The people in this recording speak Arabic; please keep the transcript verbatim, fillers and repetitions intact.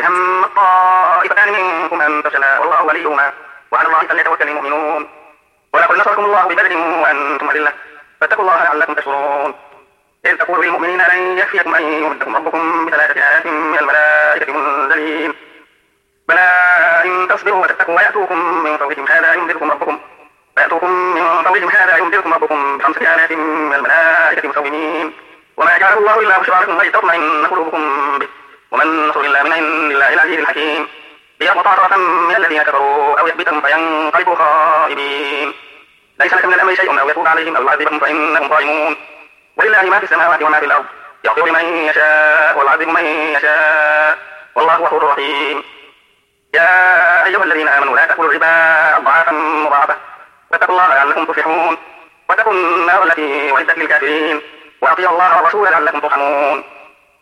إذ هم الطائفتان منكم أن تفشلا والله وليهما وعلى الله فليتوكل المؤمنون. ولقد نصركم الله ببدر وأنتم أذلة فاتقوا الله لعلكم تشكرون. إذ تقول للمؤمنين لن يكفيكم أن يمدكم ربكم بثلاثة آلاف من الملائكة منزلين بلى إن تصبروا وتتقوا ويأتوكم من فورهم هذا يمدكم ربكم فيأتوكم من فورهم هذا يمدكم ربكم بخمسة آلاف من الملائكة مسومين وما جعله الله إلا بشرى لكم ولتطمئن قلوبكم به وما النصر إلا من عند الله العزيز الحكيم ليقطع طرفا من الذين كفروا أو يثبتهم فينقلبوا خائبين. ليس لك من الأمر شيء أو يتوب عليهم أو يعذبهم فإنهم ظالمون. ولله ما في السماوات وما في الأرض يغفر لمن يشاء ويعذب من يشاء والله غفور رحيم. يا أيها الذين آمنوا لا تأكلوا الربا أضعافا مضاعفة واتقوا الله لعلكم تفلحون. واتقوا النار التي أعدت للكافرين وأطيعوا الله والرسول لعلكم ترحمون.